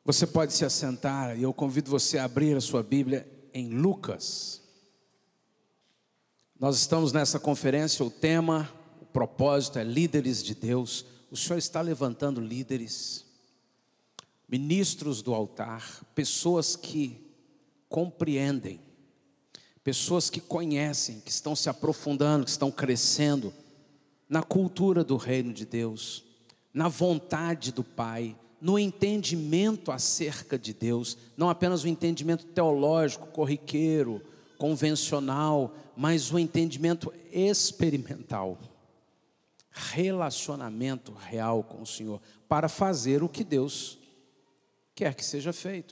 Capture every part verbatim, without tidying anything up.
Você pode se assentar e eu convido você a abrir a sua Bíblia em Lucas. Nós estamos nessa conferência, o tema, o propósito é líderes de Deus. O Senhor está levantando líderes, ministros do altar, pessoas que compreendem, pessoas que conhecem, que estão se aprofundando, que estão crescendo na cultura do reino de Deus, na vontade do Pai, no entendimento acerca de Deus, não apenas o entendimento teológico, corriqueiro, convencional, mas o entendimento experimental, relacionamento real com o Senhor, para fazer o que Deus quer que seja feito.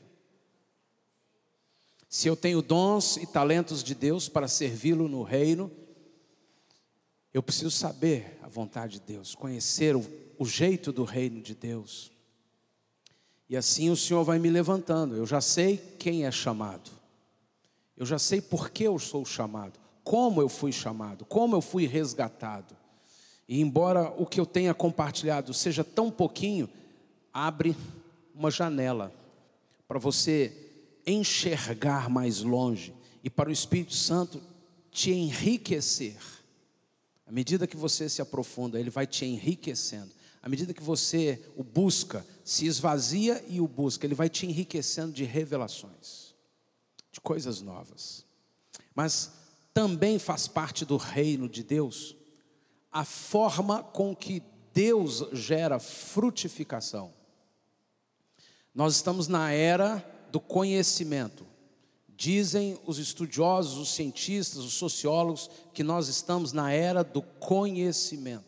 Se eu tenho dons e talentos de Deus para servi-lo no reino, eu preciso saber a vontade de Deus, conhecer o, o jeito do reino de Deus. E assim o Senhor vai me levantando. Eu já sei quem é chamado, eu já sei por que eu sou chamado, como eu fui chamado, como eu fui resgatado. E embora o que eu tenha compartilhado seja tão pouquinho, abre uma janela para você enxergar mais longe e para o Espírito Santo te enriquecer. À medida que você se aprofunda, Ele vai te enriquecendo. À medida que você o busca, se esvazia e o busca, Ele vai te enriquecendo de revelações, de coisas novas. Mas também faz parte do reino de Deus a forma com que Deus gera frutificação. Nós estamos na era do conhecimento. Dizem os estudiosos, os cientistas, os sociólogos, que nós estamos na era do conhecimento.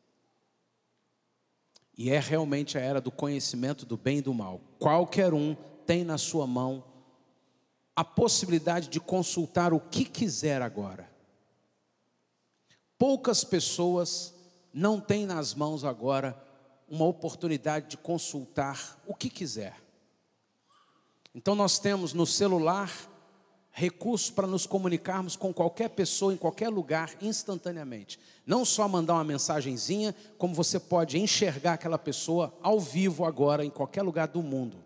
E é realmente a era do conhecimento do bem e do mal. Qualquer um tem na sua mão a possibilidade de consultar o que quiser agora. Poucas pessoas não têm nas mãos agora uma oportunidade de consultar o que quiser. Então nós temos no celular recursos para nos comunicarmos com qualquer pessoa, em qualquer lugar, instantaneamente. Não só mandar uma mensagenzinha, como você pode enxergar aquela pessoa ao vivo agora, em qualquer lugar do mundo.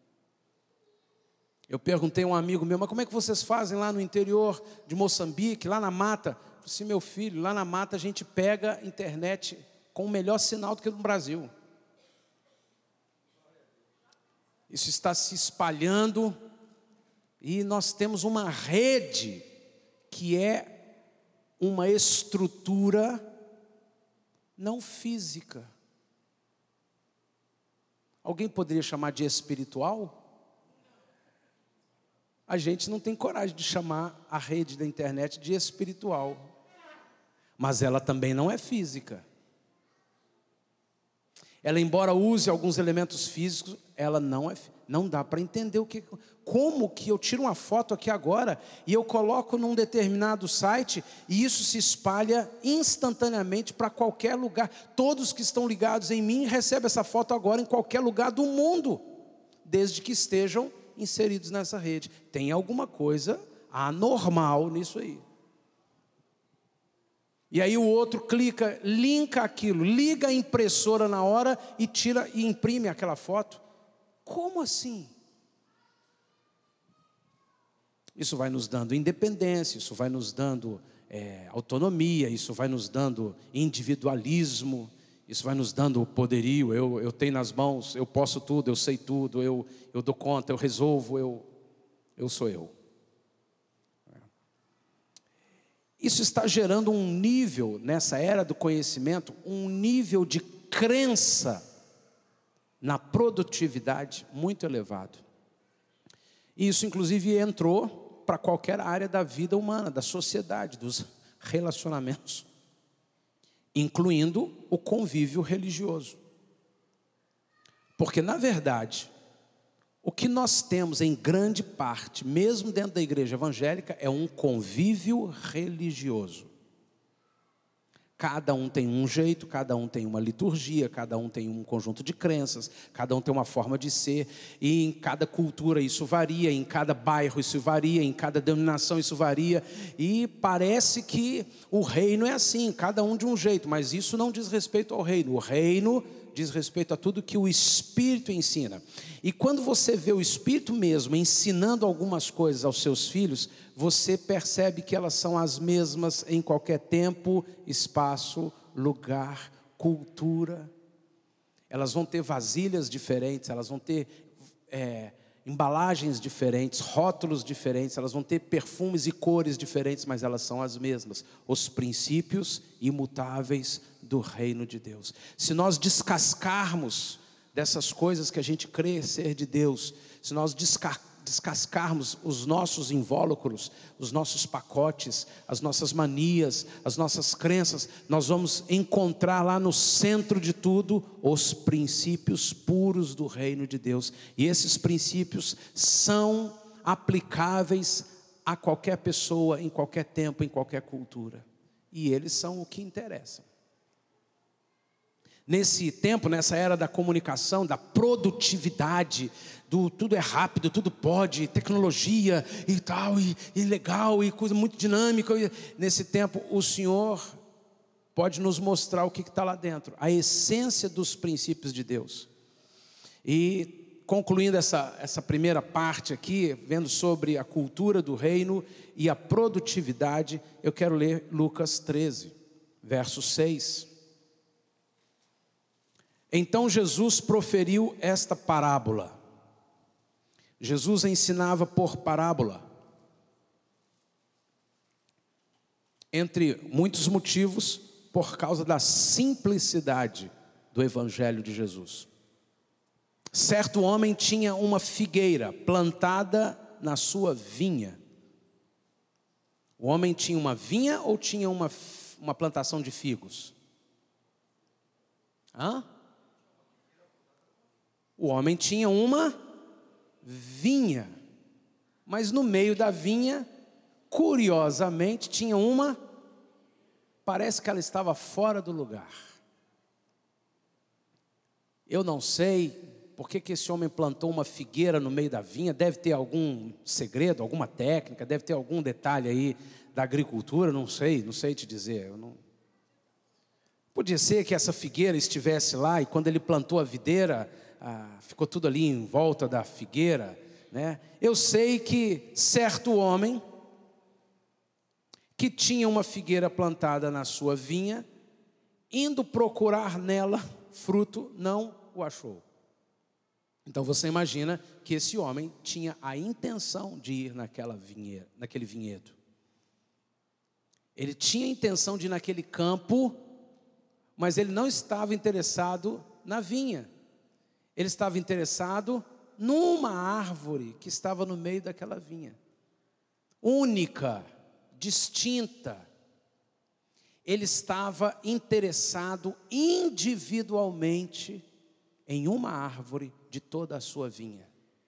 Eu perguntei a um amigo meu, mas como é que vocês fazem lá no interior de Moçambique, lá na mata? Eu falei assim, meu filho, lá na mata a gente pega internet com o melhor sinal do que no Brasil. Isso está se espalhando e nós temos uma rede que é uma estrutura não física. Alguém poderia chamar de espiritual? A gente não tem coragem de chamar a rede da internet de espiritual, mas ela também não é física. Ela, embora use alguns elementos físicos, ela não é, não dá para entender o que, como que eu tiro uma foto aqui agora e eu coloco num determinado site e isso se espalha instantaneamente para qualquer lugar. Todos que estão ligados em mim recebem essa foto agora em qualquer lugar do mundo, desde que estejam inseridos nessa rede. Tem alguma coisa anormal nisso aí. E aí o outro clica, linka aquilo, liga a impressora na hora e tira e imprime aquela foto. Como assim? Isso vai nos dando independência, isso vai nos dando é, autonomia, isso vai nos dando individualismo, isso vai nos dando poderio. Eu, eu tenho nas mãos, eu posso tudo, eu sei tudo, eu, eu dou conta, eu resolvo, eu, eu sou eu. Isso está gerando um nível, nessa era do conhecimento, um nível de crença na produtividade muito elevado. E isso inclusive entrou para qualquer área da vida humana, da sociedade, dos relacionamentos, incluindo o convívio religioso. Porque na verdade, o que nós temos em grande parte, mesmo dentro da igreja evangélica, é um convívio religioso. Cada um tem um jeito, cada um tem uma liturgia, cada um tem um conjunto de crenças, cada um tem uma forma de ser, e em cada cultura isso varia, em cada bairro isso varia, em cada denominação isso varia, e parece que o reino é assim, cada um de um jeito, mas isso não diz respeito ao reino. O reino diz respeito a tudo que o Espírito ensina. E quando você vê o Espírito mesmo ensinando algumas coisas aos seus filhos, você percebe que elas são as mesmas em qualquer tempo, espaço, lugar, cultura. Elas vão ter vasilhas diferentes, elas vão ter é, embalagens diferentes, rótulos diferentes, elas vão ter perfumes e cores diferentes, mas elas são as mesmas, os princípios imutáveis do reino de Deus. Se nós descascarmos dessas coisas que a gente crê ser de Deus, se nós desca- descascarmos os nossos invólucros, os nossos pacotes, as nossas manias, as nossas crenças, nós vamos encontrar lá no centro de tudo os princípios puros do reino de Deus. E esses princípios são aplicáveis a qualquer pessoa, em qualquer tempo, em qualquer cultura. E eles são o que interessa. Nesse tempo, nessa era da comunicação, da produtividade, do tudo é rápido, tudo pode, tecnologia e tal, e, e legal, e coisa muito dinâmica. E nesse tempo, o Senhor pode nos mostrar o que está lá dentro, a essência dos princípios de Deus. E concluindo essa, essa primeira parte aqui, vendo sobre a cultura do reino e a produtividade, eu quero ler Lucas treze, verso seis. Então Jesus proferiu esta parábola. Jesus ensinava por parábola. Entre muitos motivos, por causa da simplicidade do evangelho de Jesus. Certo homem tinha uma figueira plantada na sua vinha. O homem tinha uma vinha ou tinha uma, uma plantação de figos? Hã? O homem tinha uma vinha, mas no meio da vinha, curiosamente, tinha uma, parece que ela estava fora do lugar. Eu não sei por que que esse homem plantou uma figueira no meio da vinha, deve ter algum segredo, alguma técnica, deve ter algum detalhe aí da agricultura, não sei, não sei te dizer. Eu não... Podia ser que essa figueira estivesse lá e quando ele plantou a videira, Ah, ficou tudo ali em volta da figueira, né? Eu sei que certo homem que tinha uma figueira plantada na sua vinha, indo procurar nela fruto, não o achou. Então você imagina que esse homem tinha a intenção de ir naquela vinheira, naquele vinhedo. Ele tinha a intenção de ir naquele campo, mas ele não estava interessado na vinha. Ele estava interessado numa árvore que estava no meio daquela vinha. Única, distinta. Ele estava interessado individualmente em uma árvore de toda a sua vinha.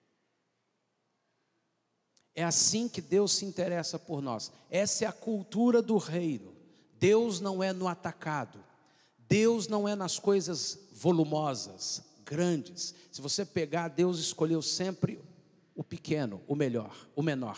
É assim que Deus se interessa por nós. Essa é a cultura do reino. Deus não é no atacado. Deus não é nas coisas volumosas, grandes. Se você pegar, Deus escolheu sempre o pequeno, o melhor, o menor.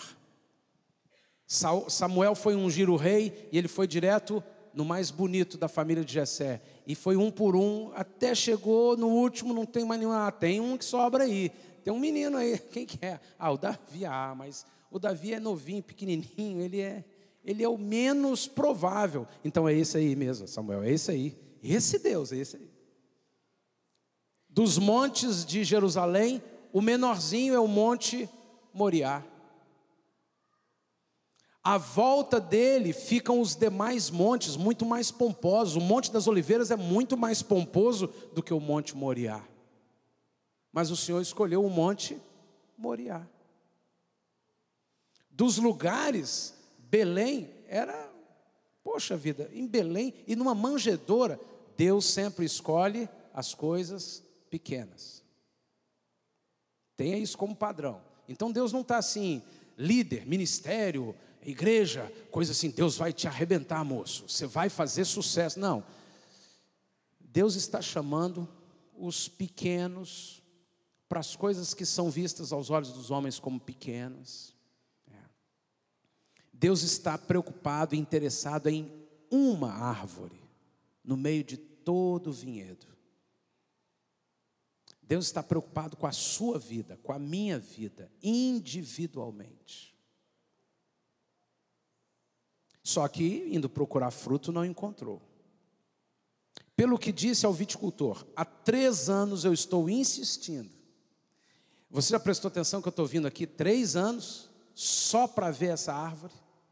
Samuel foi ungir o rei e ele foi direto no mais bonito da família de Jessé. E foi um por um, até chegou no último, não tem mais nenhum. Ah, tem um que sobra aí. Tem um menino aí, quem que é? Ah, o Davi, ah, mas o Davi é novinho, pequenininho, ele é, ele é o menos provável. Então é esse aí mesmo, Samuel, é esse aí. Esse Deus, é esse aí. Dos montes de Jerusalém, o menorzinho é o Monte Moriá. À volta dele ficam os demais montes, muito mais pomposos. O Monte das Oliveiras é muito mais pomposo do que o Monte Moriá. Mas o Senhor escolheu o Monte Moriá. Dos lugares, Belém era, poxa vida, em Belém e numa manjedoura, Deus sempre escolhe as coisas pequenas. Tenha isso como padrão. Então Deus não está assim, líder, ministério, igreja, coisa assim, Deus vai te arrebentar, moço, você vai fazer sucesso. Não. Deus está chamando os pequenos para as coisas que são vistas aos olhos dos homens como pequenas. É. Deus está preocupado e interessado em uma árvore no meio de todo o vinhedo. Deus está preocupado com a sua vida, com a minha vida, individualmente. Só que, indo procurar fruto, não encontrou. Pelo que disse ao viticultor, há três anos eu estou insistindo. Você já prestou atenção que eu estou vindo aqui três anos só para ver essa árvore?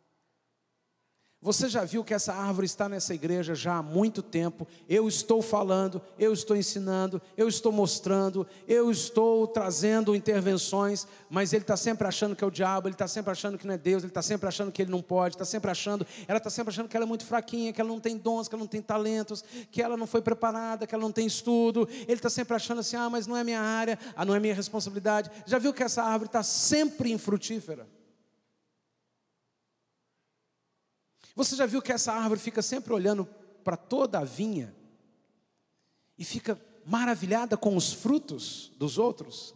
Você já viu que essa árvore está nessa igreja já há muito tempo? Eu estou falando, eu estou ensinando, eu estou mostrando, eu estou trazendo intervenções, mas ele está sempre achando que é o diabo, ele está sempre achando que não é Deus, ele está sempre achando que ele não pode, está sempre achando, ela está sempre achando que ela é muito fraquinha, que ela não tem dons, que ela não tem talentos, que ela não foi preparada, que ela não tem estudo. Ele está sempre achando assim, ah, mas não é minha área, ah, não é minha responsabilidade. Já viu que essa árvore está sempre infrutífera? Você já viu que essa árvore fica sempre olhando para toda a vinha e fica maravilhada com os frutos dos outros?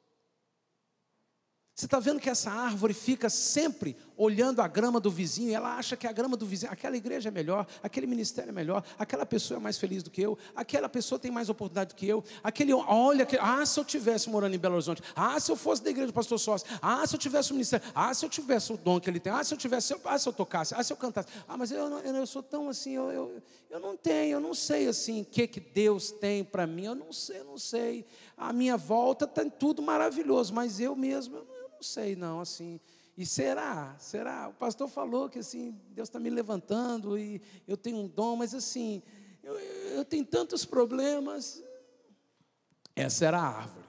Você está vendo que essa árvore fica sempre olhando a grama do vizinho, e ela acha que a grama do vizinho, aquela igreja é melhor, aquele ministério é melhor, aquela pessoa é mais feliz do que eu, aquela pessoa tem mais oportunidade do que eu, aquele, olha, ah, se eu tivesse morando em Belo Horizonte, ah, se eu fosse da igreja do pastor Sócio, ah, se eu tivesse o ministério, ah, se eu tivesse o dom que ele tem, ah, se eu tivesse, ah, se eu tocasse, ah, se eu cantasse, ah, mas eu, eu, eu sou tão assim, eu, eu, eu não tenho, eu não sei assim, o que, que Deus tem para mim, eu não sei, eu não sei, a minha volta tem tudo maravilhoso, mas eu mesmo, eu não Não sei não, assim, e será, será, o pastor falou que assim, Deus está me levantando e eu tenho um dom, mas assim, eu, eu tenho tantos problemas. Essa era a árvore.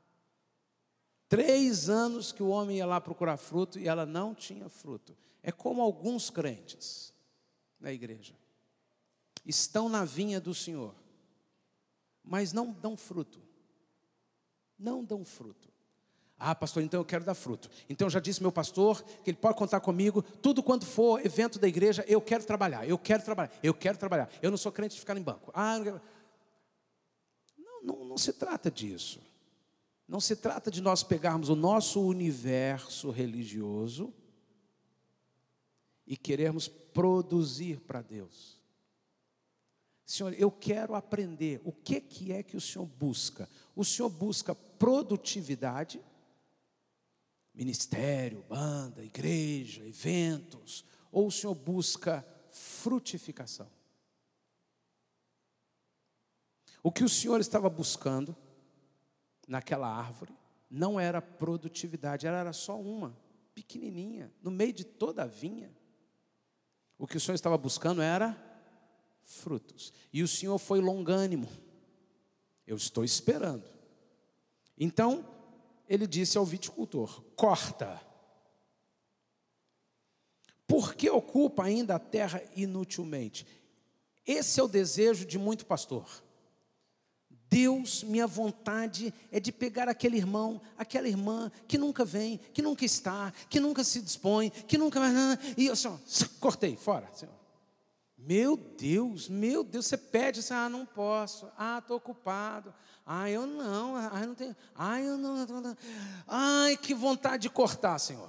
Três anos que o homem ia lá procurar fruto e ela não tinha fruto. É como alguns crentes na igreja, estão na vinha do Senhor, mas não dão fruto, não dão fruto. Ah, pastor, então eu quero dar fruto. Então eu já disse meu pastor que ele pode contar comigo. Tudo quanto for evento da igreja, eu quero trabalhar, eu quero trabalhar, eu quero trabalhar. Eu não sou crente de ficar em banco. Ah, não, não, não se trata disso. Não se trata de nós pegarmos o nosso universo religioso e querermos produzir para Deus. Senhor, eu quero aprender. O que, que é que o Senhor busca? O Senhor busca produtividade, ministério, banda, igreja, eventos, ou o Senhor busca frutificação? O que o Senhor estava buscando naquela árvore não era produtividade, ela era só uma, pequenininha, no meio de toda a vinha. O que o Senhor estava buscando era frutos, e o Senhor foi longânimo. Eu estou esperando. Então ele disse ao viticultor: corta, porque ocupa ainda a terra inutilmente. Esse é o desejo de muito pastor. Deus, minha vontade é de pegar aquele irmão, aquela irmã que nunca vem, que nunca está, que nunca se dispõe, que nunca vai, e eu assim, cortei, fora, Senhor. Meu Deus, meu Deus, você pede assim, ah, não posso, ah, estou ocupado, ah, eu não, ah, eu não tenho, ah, eu não, não, não, ai, que vontade de cortar, Senhor.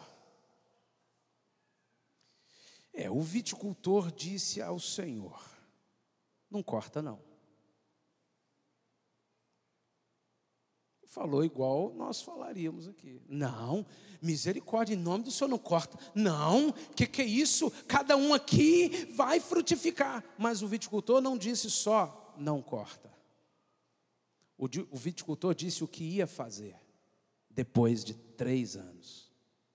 É, o viticultor disse ao Senhor: não corta não. Falou igual nós falaríamos aqui. Não, misericórdia, em nome do Senhor, não corta. Não, que que é isso? Cada um aqui vai frutificar. Mas o viticultor não disse só, não corta. O, o viticultor disse o que ia fazer depois de três anos.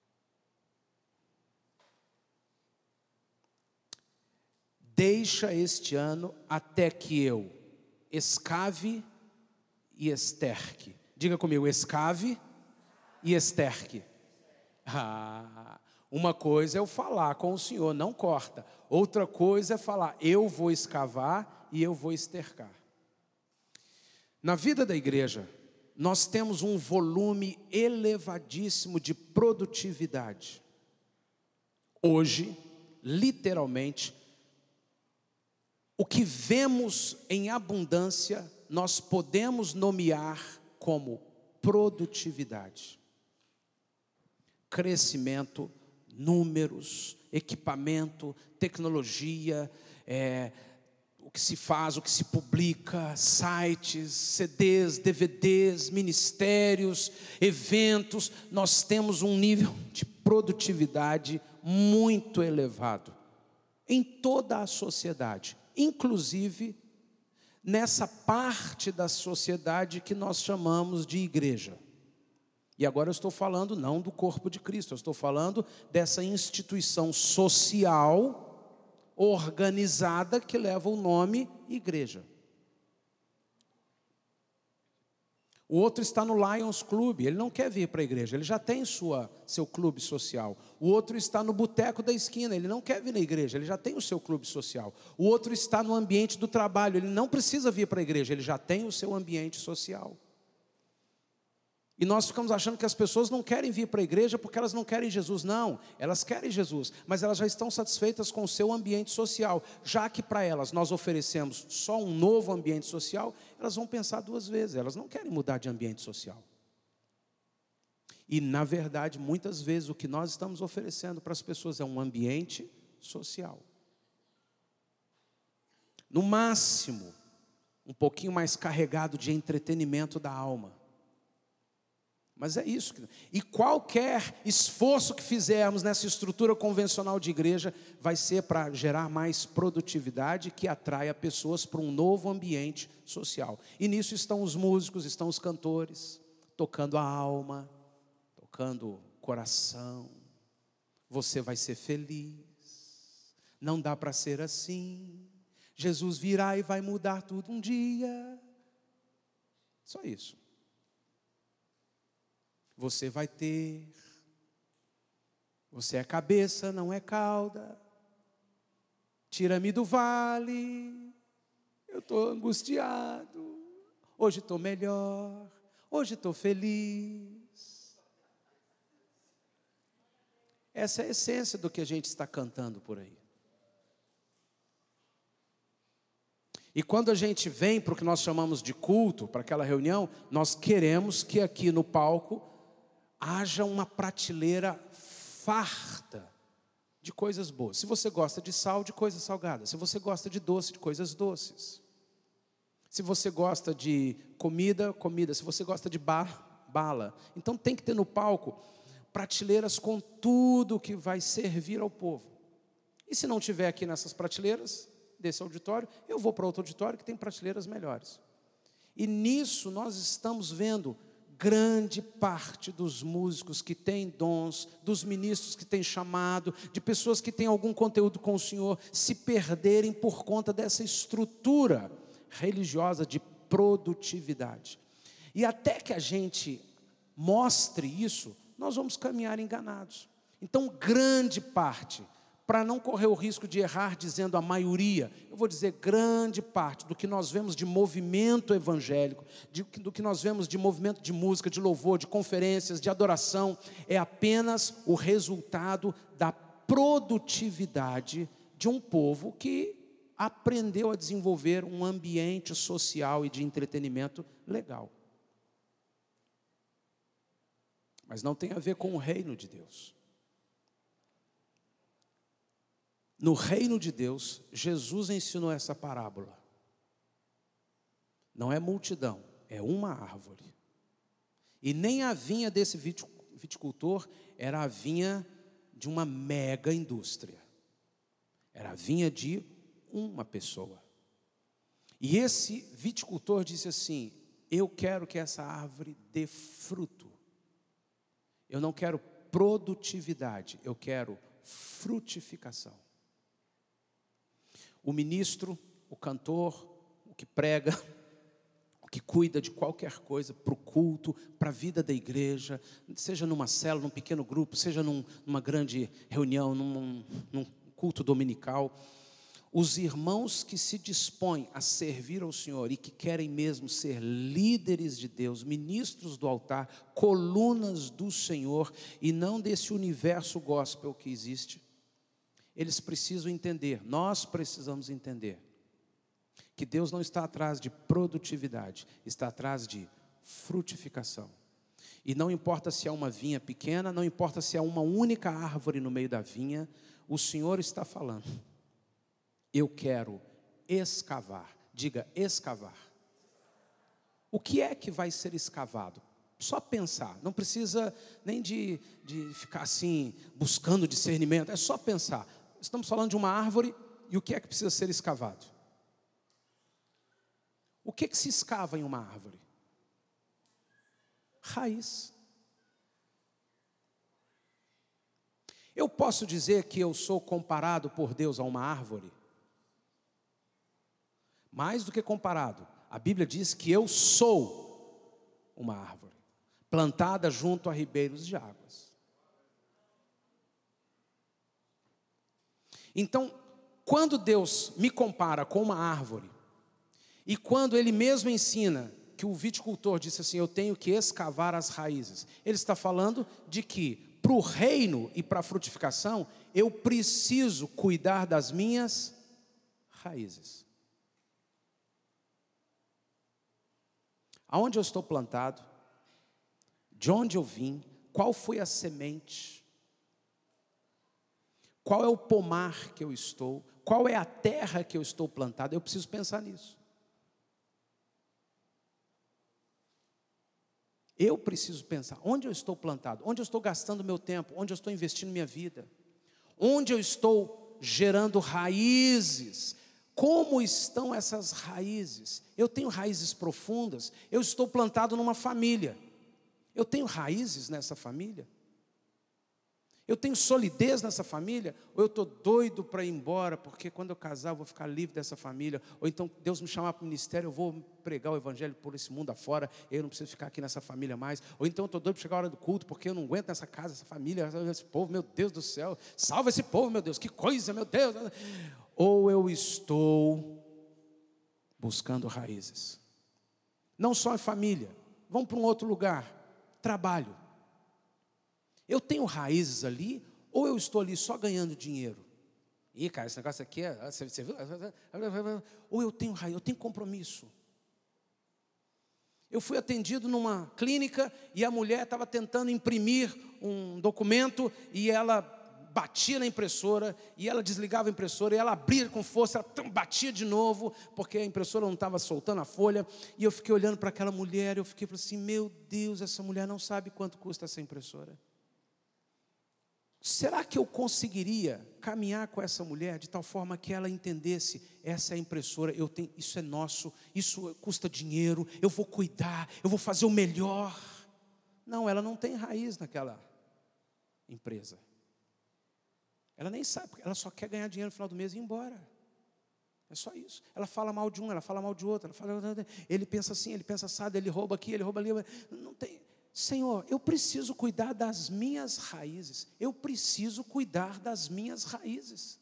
Deixa este ano até que eu escave e esterque. Diga comigo, escave e esterque. Ah, uma coisa é eu falar com o Senhor, não corta. Outra coisa é falar, eu vou escavar e eu vou estercar. Na vida da igreja, nós temos um volume elevadíssimo de produtividade. Hoje, literalmente, o que vemos em abundância, nós podemos nomear como produtividade, crescimento, números, equipamento, tecnologia, é, o que se faz, o que se publica, sites, C Ds, D V Ds, ministérios, eventos, nós temos um nível de produtividade muito elevado em toda a sociedade, inclusive nessa parte da sociedade que nós chamamos de igreja. E agora eu estou falando não do corpo de Cristo, eu estou falando dessa instituição social organizada que leva o nome igreja. O outro está no Lions Club, ele não quer vir para a igreja, ele já tem sua, seu clube social. O outro está no boteco da esquina, ele não quer vir na igreja, ele já tem o seu clube social. O outro está no ambiente do trabalho, ele não precisa vir para a igreja, ele já tem o seu ambiente social. E nós ficamos achando que as pessoas não querem vir para a igreja porque elas não querem Jesus. Não, elas querem Jesus, mas elas já estão satisfeitas com o seu ambiente social. Já que para elas nós oferecemos só um novo ambiente social, elas vão pensar duas vezes, elas não querem mudar de ambiente social. E na verdade, muitas vezes o que nós estamos oferecendo para as pessoas é um ambiente social. No máximo, um pouquinho mais carregado de entretenimento da alma. Mas é isso. E qualquer esforço que fizermos nessa estrutura convencional de igreja vai ser para gerar mais produtividade que atraia pessoas para um novo ambiente social. E nisso estão os músicos, estão os cantores, tocando a alma, tocando o coração. Você vai ser feliz. Não dá para ser assim. Jesus virá e vai mudar tudo um dia. Só isso. Você vai ter, você é cabeça, não é cauda, tira-me do vale, eu estou angustiado, hoje estou melhor, hoje estou feliz. Essa é a essência do que a gente está cantando por aí. E quando a gente vem para o que nós chamamos de culto, para aquela reunião, nós queremos que aqui no palco haja uma prateleira farta de coisas boas. Se você gosta de sal, de coisas salgadas. Se você gosta de doce, de coisas doces. Se você gosta de comida, comida. Se você gosta de bar, bala. Então tem que ter no palco prateleiras com tudo que vai servir ao povo. E se não tiver aqui nessas prateleiras desse auditório, eu vou para outro auditório que tem prateleiras melhores. E nisso nós estamos vendo grande parte dos músicos que têm dons, dos ministros que têm chamado, de pessoas que têm algum conteúdo com o Senhor, se perderem por conta dessa estrutura religiosa de produtividade. E até que a gente mostre isso, nós vamos caminhar enganados. Então, grande parte, para não correr o risco de errar dizendo a maioria, eu vou dizer grande parte do que nós vemos de movimento evangélico, de, do que nós vemos de movimento de música, de louvor, de conferências, de adoração, é apenas o resultado da produtividade de um povo que aprendeu a desenvolver um ambiente social e de entretenimento legal. Mas não tem a ver com o reino de Deus. No reino de Deus, Jesus ensinou essa parábola. Não é multidão, é uma árvore. E nem a vinha desse viticultor era a vinha de uma mega indústria. Era a vinha de uma pessoa. E esse viticultor disse assim: eu quero que essa árvore dê fruto. Eu não quero produtividade, eu quero frutificação. O ministro, o cantor, o que prega, o que cuida de qualquer coisa para o culto, para a vida da igreja, seja numa célula, num pequeno grupo, seja num, numa grande reunião, num, num culto dominical. Os irmãos que se dispõem a servir ao Senhor e que querem mesmo ser líderes de Deus, ministros do altar, colunas do Senhor e não desse universo gospel que existe, eles precisam entender, nós precisamos entender, que Deus não está atrás de produtividade, está atrás de frutificação. E não importa se é uma vinha pequena, não importa se é uma única árvore no meio da vinha, o Senhor está falando: eu quero escavar. Diga, escavar. O que é que vai ser escavado? Só pensar, não precisa nem de, de ficar assim, buscando discernimento, é só pensar. Estamos falando de uma árvore, e o que é que precisa ser escavado? O que é que se escava em uma árvore? Raiz. Eu posso dizer que eu sou comparado por Deus a uma árvore? Mais do que comparado, a Bíblia diz que eu sou uma árvore, plantada junto a ribeiros de águas. Então, quando Deus me compara com uma árvore, e quando Ele mesmo ensina que o viticultor disse assim, eu tenho que escavar as raízes, Ele está falando de que, para o reino e para a frutificação, eu preciso cuidar das minhas raízes. Aonde eu estou plantado, de onde eu vim, qual foi a semente, qual é o pomar que eu estou, qual é a terra que eu estou plantado, eu preciso pensar nisso. Eu preciso pensar, onde eu estou plantado, onde eu estou gastando meu tempo, onde eu estou investindo minha vida, onde eu estou gerando raízes, como estão essas raízes? Eu tenho raízes profundas, eu estou plantado numa família, eu tenho raízes nessa família? Eu tenho solidez nessa família? Ou eu estou doido para ir embora, porque quando eu casar eu vou ficar livre dessa família? Ou então Deus me chamar para o ministério, eu vou pregar o evangelho por esse mundo afora, eu não preciso ficar aqui nessa família mais. Ou então eu estou doido para chegar a hora do culto, porque eu não aguento essa casa, essa família, esse povo, meu Deus do céu, salva esse povo, meu Deus, que coisa, meu Deus. Ou eu estou buscando raízes, não só em família, vamos para um outro lugar, trabalho. Eu tenho raízes ali, ou eu estou ali só ganhando dinheiro? Ih, cara, esse negócio aqui é... Você, você viu? Ou eu tenho raiz, eu tenho compromisso. Eu fui atendido numa clínica e a mulher estava tentando imprimir um documento e ela batia na impressora e ela desligava a impressora e ela abria com força, ela batia de novo, porque a impressora não estava soltando a folha. E eu fiquei olhando para aquela mulher e eu fiquei assim, meu Deus, essa mulher não sabe quanto custa essa impressora. Será que eu conseguiria caminhar com essa mulher de tal forma que ela entendesse, essa é a impressora, eu tenho, isso é nosso, isso custa dinheiro, eu vou cuidar, eu vou fazer o melhor? Não, ela não tem raiz naquela empresa. Ela nem sabe, ela só quer ganhar dinheiro no final do mês e ir embora. É só isso. Ela fala mal de um, ela fala mal de outro, ela fala, ele pensa assim, ele pensa assado, ele rouba aqui, ele rouba ali. Não tem... Senhor, eu preciso cuidar das minhas raízes. Eu preciso cuidar das minhas raízes.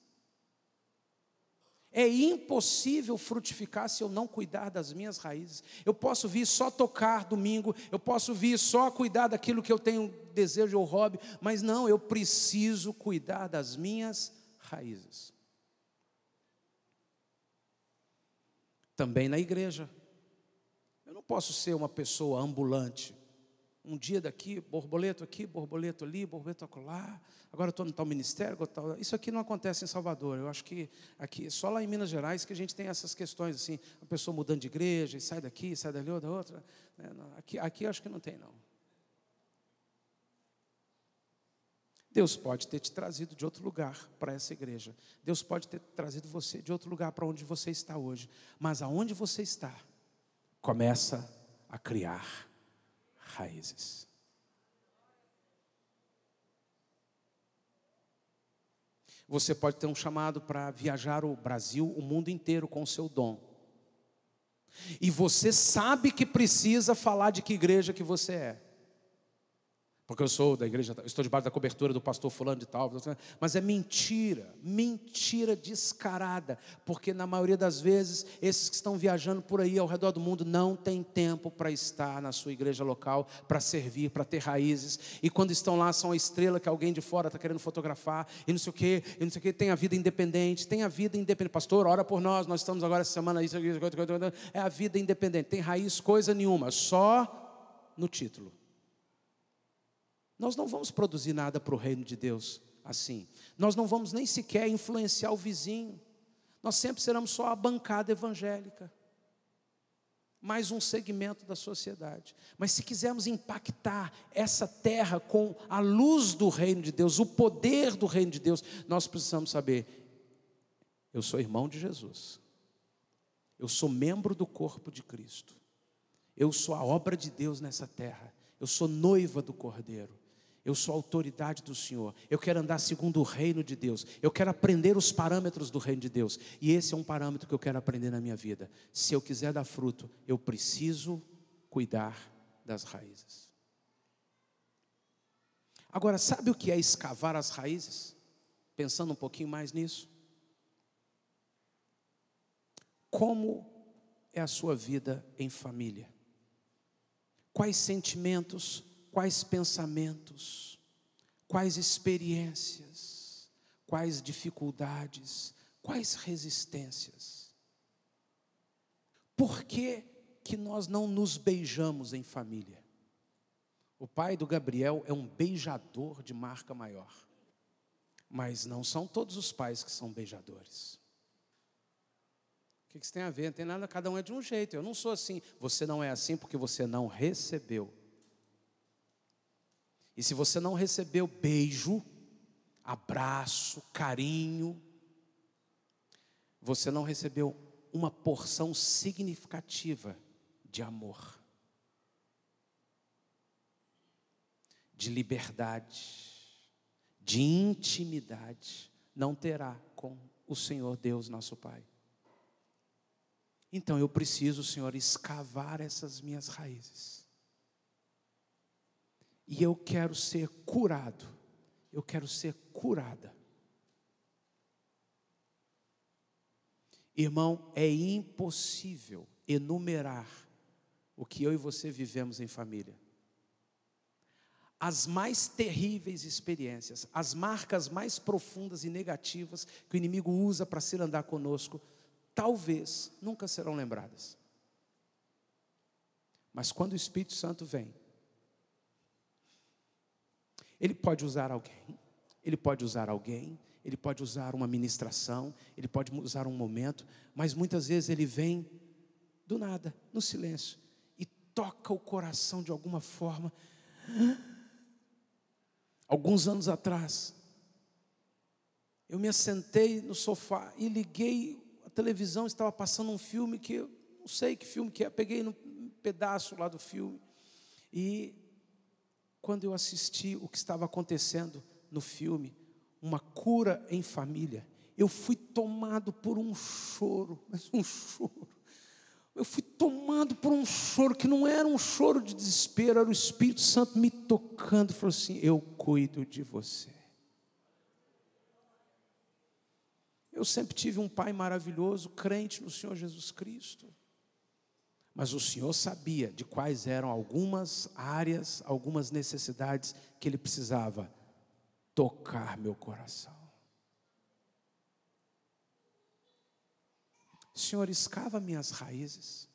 É impossível frutificar se eu não cuidar das minhas raízes. Eu posso vir só tocar domingo, eu posso vir só cuidar daquilo que eu tenho desejo ou hobby, mas não, eu preciso cuidar das minhas raízes. Também na igreja. Eu não posso ser uma pessoa ambulante. Um dia daqui, borboleto aqui, borboleto ali, borboleto acolá. Agora estou no tal ministério. Tal... Isso aqui não acontece em Salvador. Eu acho que aqui, só lá em Minas Gerais que a gente tem essas questões assim. A pessoa mudando de igreja, e sai daqui, sai dali, da outra. Aqui, aqui eu acho que não tem, não. Deus pode ter te trazido de outro lugar para essa igreja. Deus pode ter trazido você de outro lugar para onde você está hoje. Mas aonde você está, começa a criar raízes. Você pode ter um chamado para viajar o Brasil, o mundo inteiro com o seu dom. E você sabe que precisa falar de que igreja que você é. Porque eu sou da igreja, eu estou debaixo da cobertura do pastor fulano de tal, mas é mentira, mentira descarada, porque na maioria das vezes, esses que estão viajando por aí ao redor do mundo, não têm tempo para estar na sua igreja local, para servir, para ter raízes, e quando estão lá, são a estrela que alguém de fora está querendo fotografar, e não sei o que, e não sei o que, tem a vida independente, tem a vida independente, pastor, ora por nós, nós estamos agora essa semana, isso, é a vida independente, tem raiz coisa nenhuma, só no título. Nós não vamos produzir nada para o reino de Deus assim. Nós não vamos nem sequer influenciar o vizinho. nós sempre seremos só a bancada evangélica, mais um segmento da sociedade. Mas se quisermos impactar essa terra com a luz do reino de Deus, o poder do reino de Deus, nós precisamos saber: eu sou irmão de Jesus, eu sou membro do corpo de Cristo, eu sou a obra de Deus nessa terra, eu sou noiva do Cordeiro, eu sou a autoridade do Senhor, eu quero andar segundo o reino de Deus, eu quero aprender os parâmetros do reino de Deus, e esse é um parâmetro que eu quero aprender na minha vida. Se eu quiser dar fruto, eu preciso cuidar das raízes. Agora, sabe o que é escavar as raízes? Pensando um pouquinho mais nisso. Como é a sua vida em família? Quais sentimentos, quais pensamentos, quais experiências, quais dificuldades, quais resistências? Por que que nós não nos beijamos em família? O pai do Gabriel é um beijador de marca maior, mas não são todos os pais que são beijadores. O que isso tem a ver? Não tem nada, cada um é de um jeito. Eu não sou assim. Você não é assim porque você não recebeu. E se você não recebeu beijo, abraço, carinho, você não recebeu uma porção significativa de amor, de liberdade, de intimidade. Não terá com o Senhor Deus nosso Pai. Então eu preciso, Senhor, escavar essas minhas raízes. E eu quero ser curado. Eu quero ser curada. Irmão, é impossível enumerar o que eu e você vivemos em família. As mais terríveis experiências, as marcas mais profundas e negativas que o inimigo usa para se andar conosco, talvez nunca serão lembradas. Mas quando o Espírito Santo vem, ele pode usar alguém, ele pode usar alguém, ele pode usar uma ministração, ele pode usar um momento, mas muitas vezes ele vem do nada, no silêncio, e toca o coração de alguma forma. Alguns anos atrás, eu me assentei no sofá e liguei a televisão, estava passando um filme que eu não sei que filme que é, peguei um pedaço lá do filme, e quando eu assisti o que estava acontecendo no filme, uma cura em família, eu fui tomado por um choro, mas um choro, eu fui tomado por um choro, que não era um choro de desespero, era o Espírito Santo me tocando, falou assim: eu cuido de você. Eu sempre tive um pai maravilhoso, crente no Senhor Jesus Cristo, mas o Senhor sabia de quais eram algumas áreas, algumas necessidades que Ele precisava tocar meu coração. Senhor, escava minhas raízes.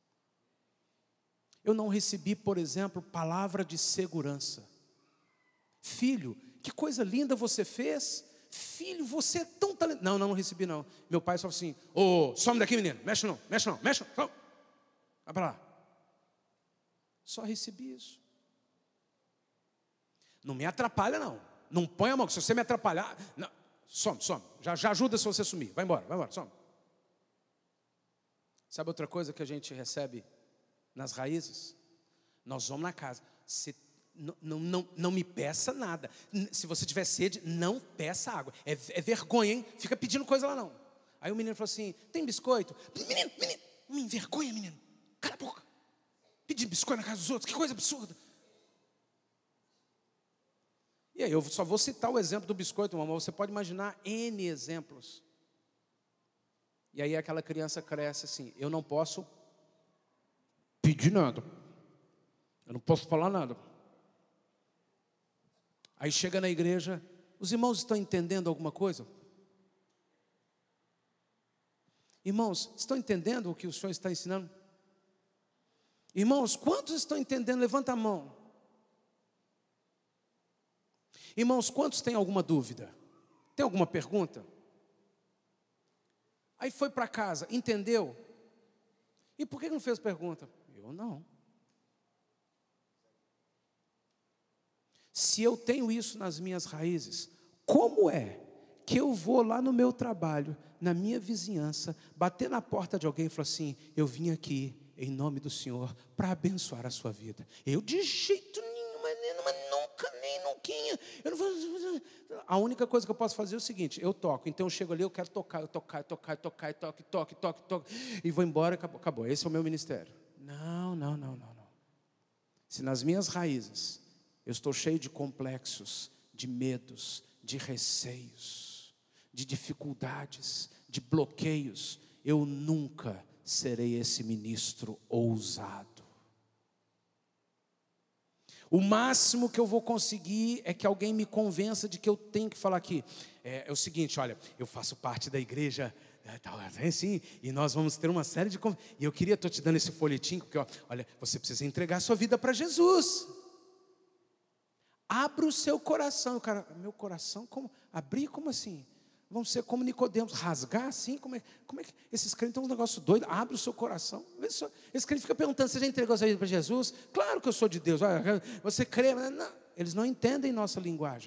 Eu não recebi, por exemplo, palavra de segurança. Filho, que coisa linda você fez. Filho, você é tão talentoso. Não, não, não recebi não. Meu pai só falou assim: ô, oh, some daqui, menino, mexe não, mexe não, mexe não, vai para lá. Só recebi isso. Não me atrapalha não, não põe a mão, se você me atrapalhar, não. Some, some, já, já ajuda se você sumir, vai embora, vai embora, some. Sabe outra coisa que a gente recebe nas raízes? Nós vamos na casa, se Não, não, não, não me peça nada. Se você tiver sede, não peça água. É, é vergonha, hein? Fica pedindo coisa lá não. Aí o menino falou assim: tem biscoito? Menino, menino, me envergonha, menino. Cala a boca. Pedir biscoito na casa dos outros, que coisa absurda. E aí eu só vou citar o exemplo do biscoito, mas você pode imaginar N exemplos. E aí aquela criança cresce assim: eu não posso pedir nada. Eu não posso falar nada. Aí chega na igreja, os irmãos estão entendendo alguma coisa? Irmãos, estão entendendo o que o Senhor está ensinando? Irmãos, quantos estão entendendo? Levanta a mão. Irmãos, quantos têm alguma dúvida? Tem alguma pergunta? Aí foi para casa, entendeu? E por que não fez pergunta? Eu não. Se eu tenho isso nas minhas raízes, como é que eu vou lá no meu trabalho, na minha vizinhança, bater na porta de alguém e falar assim: eu vim aqui em nome do Senhor para abençoar a sua vida? Eu de jeito nenhum, mas nunca, nem nunca. Eu não vou... A única coisa que eu posso fazer é o seguinte: eu toco. Então eu chego ali, eu quero tocar, eu tocar, eu tocar, eu tocar, eu toque, toque, toque, toque, e vou embora, acabou, acabou. Esse é o meu ministério. Não, não, não, não, não. Se nas minhas raízes eu estou cheio de complexos, de medos, de receios, de dificuldades, de bloqueios, eu nunca serei esse ministro ousado. O máximo que eu vou conseguir é que alguém me convença de que eu tenho que falar aqui. É, é o seguinte, olha, eu faço parte da igreja, é, tal, é assim, e nós vamos ter uma série de... E eu queria, estou te dando esse folhetim, porque, ó, olha, você precisa entregar sua vida para Jesus. Abra o seu coração. O cara, meu coração, como? Abrir, como assim? Vamos ser como Nicodemos, rasgar assim? Como é, como é que esses crentes têm um negócio doido? Abre o seu coração. Esse crente fica perguntando: você já entregou sua vida para Jesus? Claro que eu sou de Deus. Você crê? Não. Eles não entendem nossa linguagem.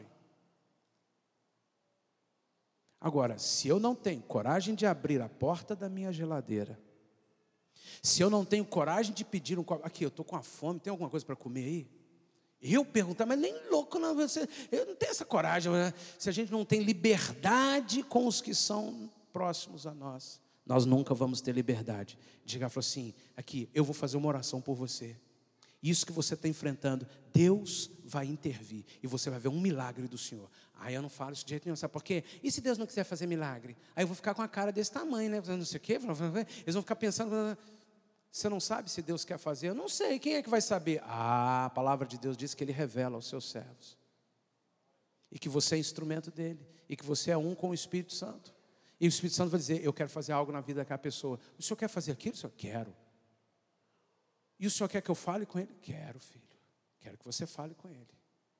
Agora, se eu não tenho coragem de abrir a porta da minha geladeira, se eu não tenho coragem de pedir um copo, aqui, eu estou com a fome, tem alguma coisa para comer aí? Eu perguntar, mas nem louco, não, você, eu não tenho essa coragem, né? Se a gente não tem liberdade com os que são próximos a nós, nós nunca vamos ter liberdade. Diga assim: aqui, eu vou fazer uma oração por você. Isso que você está enfrentando, Deus vai intervir, e você vai ver um milagre do Senhor. Aí eu não falo isso de jeito nenhum, sabe por quê? E se Deus não quiser fazer milagre? Aí eu vou ficar com a cara desse tamanho, né? Não sei o quê, eles vão ficar pensando... Você não sabe se Deus quer fazer? Eu não sei, quem é que vai saber? Ah, a palavra de Deus diz que Ele revela aos seus servos. E que você é instrumento dEle. E que você é um com o Espírito Santo. E o Espírito Santo vai dizer: eu quero fazer algo na vida daquela pessoa. O senhor quer fazer aquilo? O senhor? Quero. E o senhor quer que eu fale com ele? Quero, filho. Quero que você fale com ele.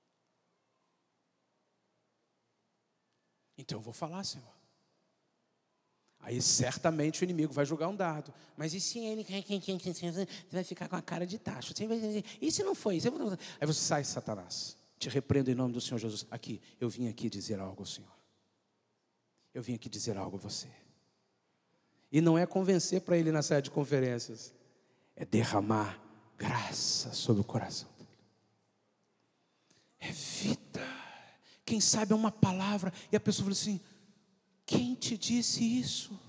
Então eu vou falar, Senhor. Aí certamente o inimigo vai jogar um dardo. Mas e se ele... Você vai ficar com a cara de tacho. E se não foi? Aí você sai: Satanás, te repreendo em nome do Senhor Jesus. Aqui, eu vim aqui dizer algo ao Senhor. Eu vim aqui dizer algo a você. E não é convencer para ele na sala de conferências. É derramar graça sobre o coração dele. É vida. Quem sabe é uma palavra. E a pessoa fala assim: quem te disse isso?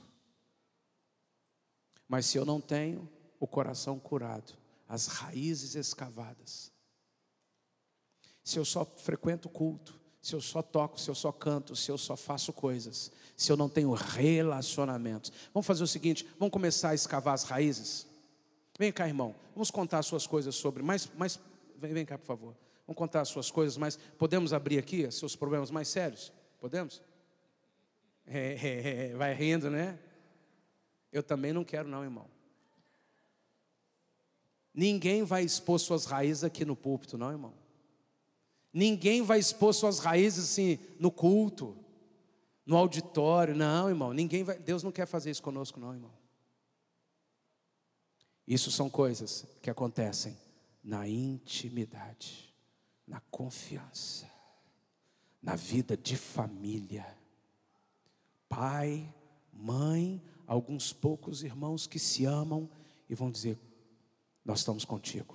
Mas se eu não tenho o coração curado, as raízes escavadas, se eu só frequento o culto, se eu só toco, se eu só canto, se eu só faço coisas, se eu não tenho relacionamentos, vamos fazer o seguinte: vamos começar a escavar as raízes? Vem cá, irmão, vamos contar as suas coisas sobre, mais, mais, vem, vem cá, por favor. Vamos contar as suas coisas, mas podemos abrir aqui os seus problemas mais sérios? Podemos? É, é, é, vai rindo, né? Eu também não quero não, irmão. Ninguém vai expor suas raízes aqui no púlpito, não, irmão. Ninguém vai expor suas raízes assim no culto, no auditório, não, irmão. Ninguém vai. Deus não quer fazer isso conosco, não, irmão. Isso são coisas que acontecem na intimidade, na confiança, na vida de família. Pai, mãe, alguns poucos irmãos que se amam e vão dizer: nós estamos contigo.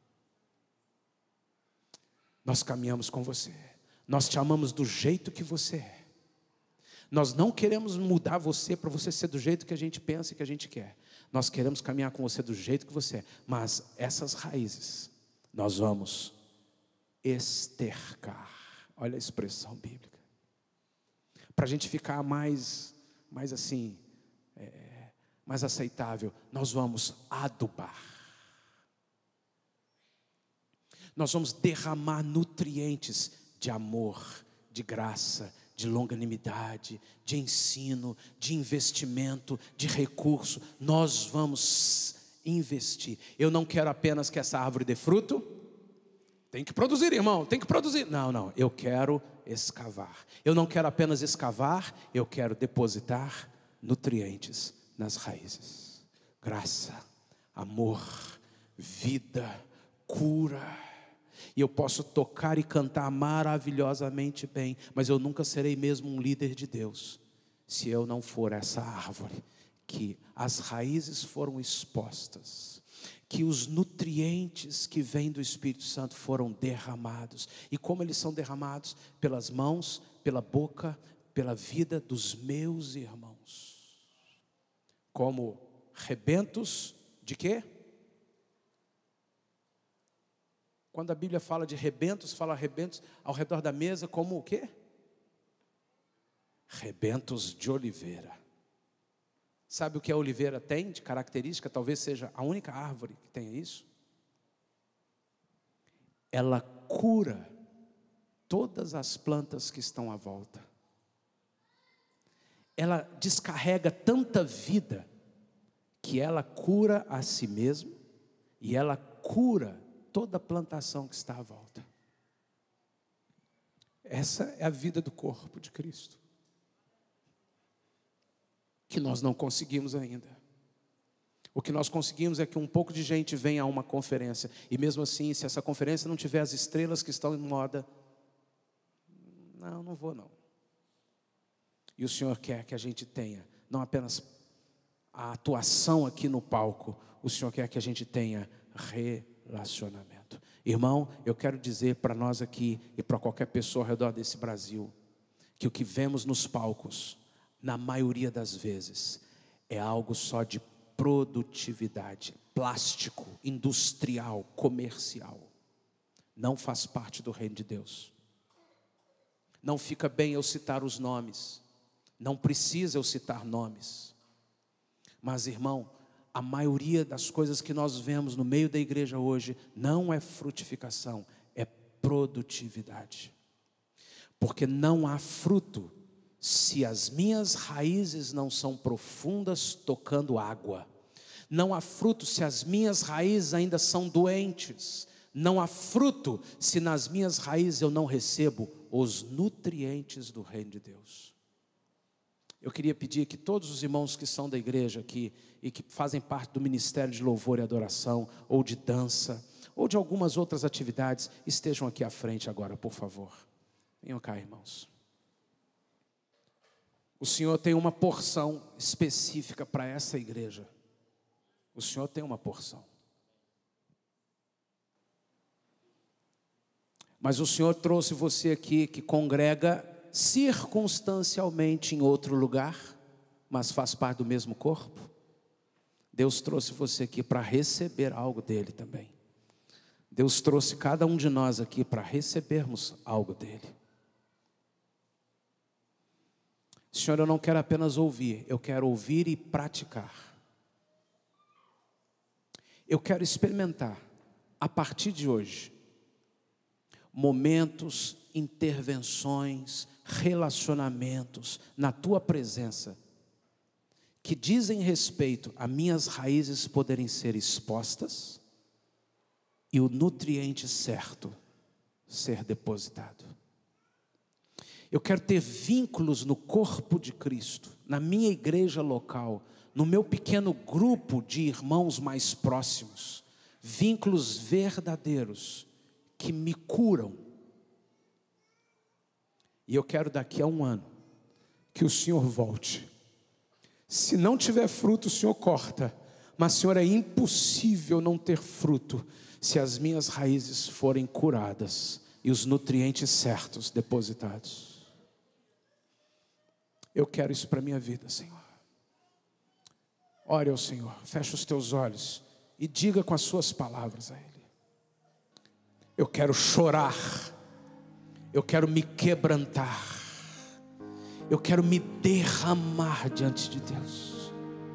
Nós caminhamos com você. Nós te amamos do jeito que você é. Nós não queremos mudar você para você ser do jeito que a gente pensa e que a gente quer. Nós queremos caminhar com você do jeito que você é. Mas essas raízes nós vamos estercar. Olha a expressão bíblica. Para a gente ficar mais, mais assim, é, mais aceitável, nós vamos adubar. Nós vamos derramar nutrientes de amor, de graça, de longanimidade, de ensino, de investimento, de recurso. Nós vamos investir. Eu não quero apenas que essa árvore dê fruto. Tem que produzir, irmão, tem que produzir. Não, não, eu quero escavar. Eu não quero apenas escavar, eu quero depositar nutrientes nas raízes. Graça, amor, vida, cura. E eu posso tocar e cantar maravilhosamente bem, mas eu nunca serei mesmo um líder de Deus, se eu não for essa árvore, que as raízes foram expostas, que os nutrientes que vêm do Espírito Santo foram derramados. E como eles são derramados? Pelas mãos, pela boca, pela vida dos meus irmãos. Como rebentos de quê? Quando a Bíblia fala de rebentos, fala rebentos ao redor da mesa como o quê? Rebentos de oliveira. Sabe o que a oliveira tem de característica? Talvez seja a única árvore que tenha isso. Ela cura todas as plantas que estão à volta. Ela descarrega tanta vida que ela cura a si mesma e ela cura toda a plantação que está à volta. Essa é a vida do corpo de Cristo, que nós não conseguimos ainda. O que nós conseguimos é que um pouco de gente venha a uma conferência, e mesmo assim, se essa conferência não tiver as estrelas que estão em moda, não, não vou não. E o Senhor quer que a gente tenha, não apenas a atuação aqui no palco, o Senhor quer que a gente tenha relacionamento. Irmão, eu quero dizer para nós aqui e para qualquer pessoa ao redor desse Brasil, que o que vemos nos palcos, na maioria das vezes, é algo só de produtividade, plástico, industrial, comercial. Não faz parte do reino de Deus. Não fica bem eu citar os nomes, não precisa eu citar nomes. Mas, irmão, a maioria das coisas que nós vemos no meio da igreja hoje não é frutificação, é produtividade. Porque não há fruto se as minhas raízes não são profundas, tocando água. Não há fruto se as minhas raízes ainda são doentes. Não há fruto se nas minhas raízes eu não recebo os nutrientes do reino de Deus. Eu queria pedir que todos os irmãos que são da igreja aqui e que fazem parte do ministério de louvor e adoração, ou de dança, ou de algumas outras atividades, estejam aqui à frente agora, por favor. Venham cá, irmãos. O Senhor tem uma porção específica para essa igreja. O Senhor tem uma porção. Mas o Senhor trouxe você aqui que congrega circunstancialmente em outro lugar, mas faz parte do mesmo corpo. Deus trouxe você aqui para receber algo dele também. Deus trouxe cada um de nós aqui para recebermos algo dele. Senhor, eu não quero apenas ouvir, eu quero ouvir e praticar. Eu quero experimentar, a partir de hoje, momentos, intervenções, relacionamentos na tua presença, que dizem respeito a minhas raízes poderem ser expostas e o nutriente certo ser depositado. Eu quero ter vínculos no corpo de Cristo, na minha igreja local, no meu pequeno grupo de irmãos mais próximos, vínculos verdadeiros que me curam. E eu quero daqui a um ano que o Senhor volte. Se não tiver fruto, o Senhor corta. Mas, Senhor, é impossível não ter fruto se as minhas raízes forem curadas e os nutrientes certos depositados. Eu quero isso para a minha vida, Senhor. Ore ao Senhor, feche os teus olhos e diga com as suas palavras a Ele. Eu quero chorar, eu quero me quebrantar, eu quero me derramar diante de Deus.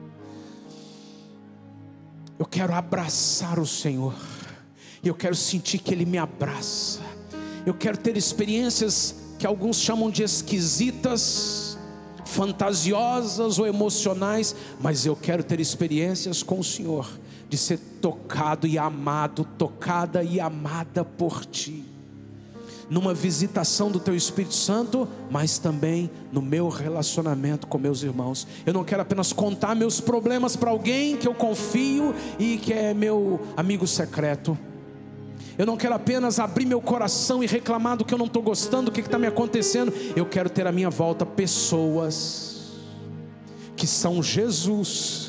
Eu quero abraçar o Senhor, e eu quero sentir que Ele me abraça. Eu quero ter experiências que alguns chamam de esquisitas, fantasiosas ou emocionais, mas eu quero ter experiências com o Senhor, de ser tocado e amado, tocada e amada por Ti. numa visitação do Teu Espírito Santo, mas também no meu relacionamento com meus irmãos. Eu não quero apenas contar meus problemas para alguém que eu confio e que é meu amigo secreto. Eu não quero apenas abrir meu coração e reclamar do que eu não estou gostando, do que está me acontecendo. Eu quero ter à minha volta pessoas que são Jesus,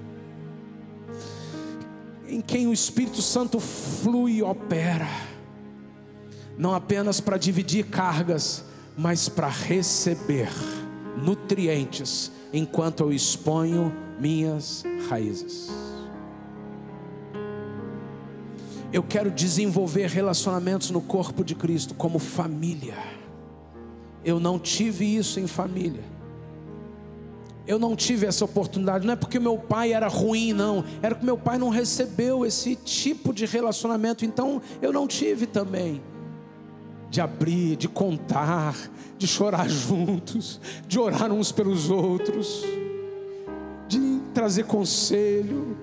em quem o Espírito Santo flui e opera, não apenas para dividir cargas, mas para receber nutrientes, enquanto eu exponho minhas raízes. Eu quero desenvolver relacionamentos no corpo de Cristo como família. Eu não tive isso em família. Eu não tive essa oportunidade. Não é porque meu pai era ruim, não. Era que meu pai não recebeu esse tipo de relacionamento. Então eu não tive também. De abrir, de contar, de chorar juntos, de orar uns pelos outros, de trazer conselho.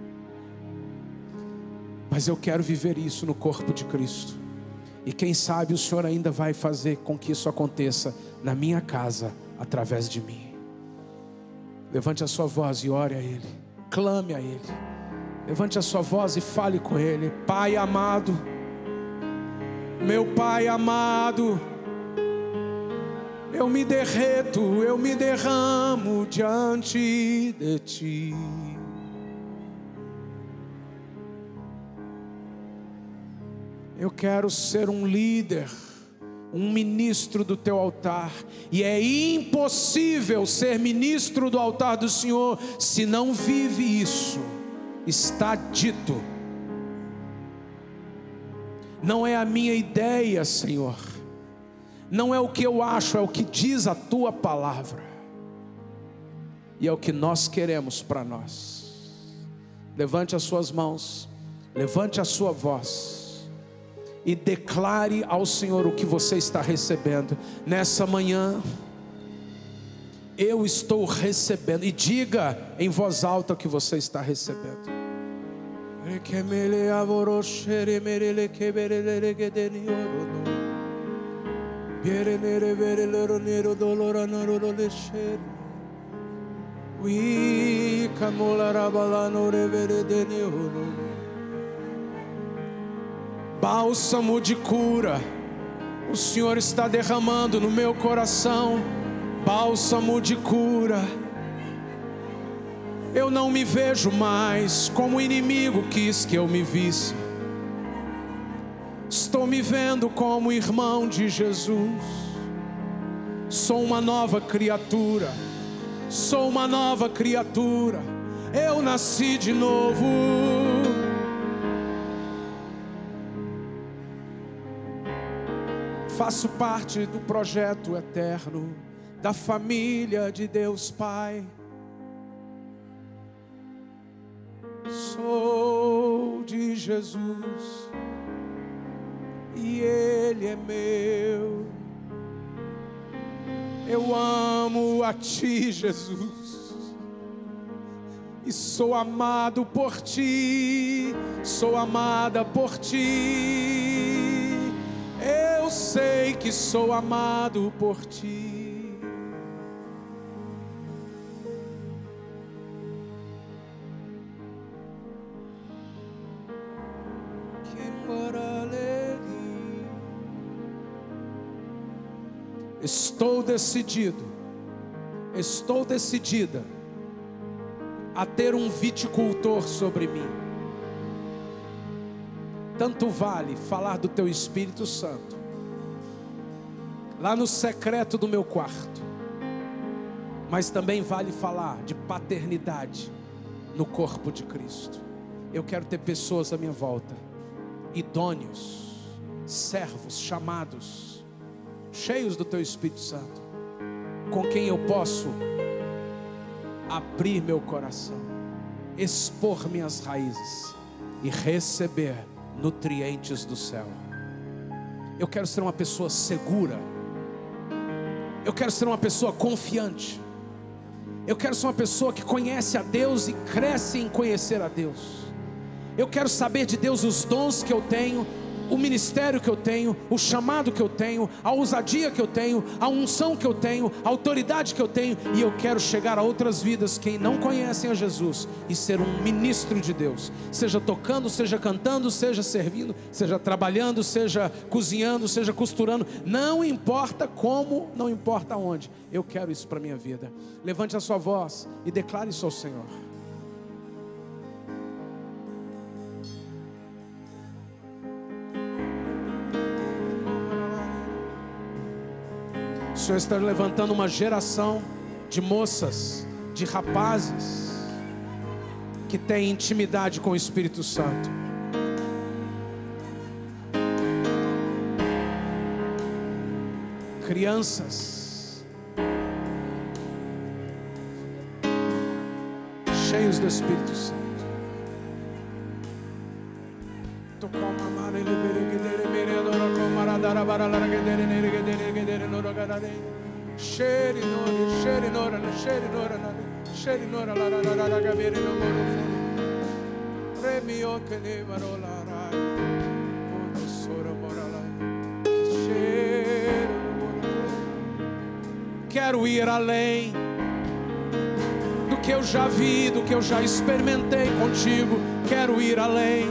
Mas eu quero viver isso no corpo de Cristo. E quem sabe o Senhor ainda vai fazer com que isso aconteça na minha casa, através de mim. Levante a sua voz e ore a Ele. Clame a Ele. Levante a sua voz e fale com Ele. Pai amado, meu Pai amado, eu me derreto, eu me derramo diante de Ti. Eu quero ser um líder, um ministro do Teu altar. E é impossível ser ministro do altar do Senhor se não vive isso. Está dito. Não é a minha ideia, Senhor. Não é o que eu acho, é o que diz a Tua palavra. E é o que nós queremos para nós. Levante as suas mãos, levante a sua voz e declare ao Senhor o que você está recebendo nessa manhã. Eu estou recebendo, e diga em voz alta o que você está recebendo. Bálsamo de cura o Senhor está derramando no meu coração. Bálsamo de cura. Eu não me vejo mais como o inimigo quis que eu me visse. Estou me vendo como irmão de Jesus. Sou uma nova criatura. Sou uma nova criatura. Eu nasci de novo. Faço parte do projeto eterno, da família de Deus Pai. Sou de Jesus e Ele é meu. Eu amo a Ti, Jesus, e sou amado por Ti. Sou amada por Ti. Eu sei que sou amado por Ti. Estou decidido, estou decidida a ter um viticultor sobre mim. Tanto vale falar do Teu Espírito Santo lá no secreto do meu quarto, mas também vale falar de paternidade no corpo de Cristo. Eu quero ter pessoas à minha volta, idôneos, servos, chamados, cheios do Teu Espírito Santo, com quem eu posso abrir meu coração, expor minhas raízes e receber nutrientes do céu. Eu quero ser uma pessoa segura. Eu quero ser uma pessoa confiante. Eu quero ser uma pessoa que conhece a Deus e cresce em conhecer a Deus. Eu quero saber de Deus os dons que eu tenho, o ministério que eu tenho, o chamado que eu tenho, a ousadia que eu tenho, a unção que eu tenho, a autoridade que eu tenho, e eu quero chegar a outras vidas que não conhecem a Jesus e ser um ministro de Deus, seja tocando, seja cantando, seja servindo, seja trabalhando, seja cozinhando, seja costurando, não importa como, não importa onde, eu quero isso para a minha vida. Levante a sua voz e declare isso ao Senhor. O Senhor está levantando uma geração de moças, de rapazes que têm intimidade com o Espírito Santo. Crianças cheios do Espírito Santo. Quero ir além do que eu já vi, do que eu já experimentei contigo. Quero ir além.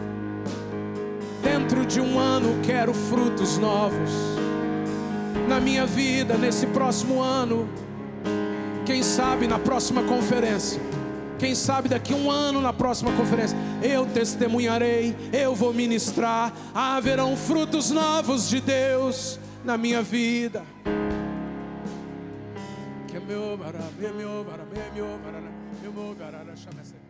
Dentro de um ano quero frutos novos na minha vida, nesse próximo ano. Quem sabe na próxima conferência, quem sabe daqui a um ano na próxima conferência, eu testemunharei, eu vou ministrar. Haverão frutos novos de Deus na minha vida. Que meu, meu, meu, meu, meu, meu, meu, meu, meu,